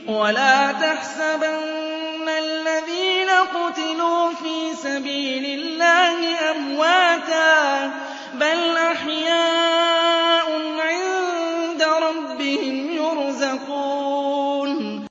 وَلَا تَحْسَبَنَّ الَّذِينَ قُتِلُوا فِي سَبِيلِ اللَّهِ أَمْوَاتًا ۚ بَلْ أَحْيَاءٌ عِندَ رَبِّهِمْ يُرْزَقُونَ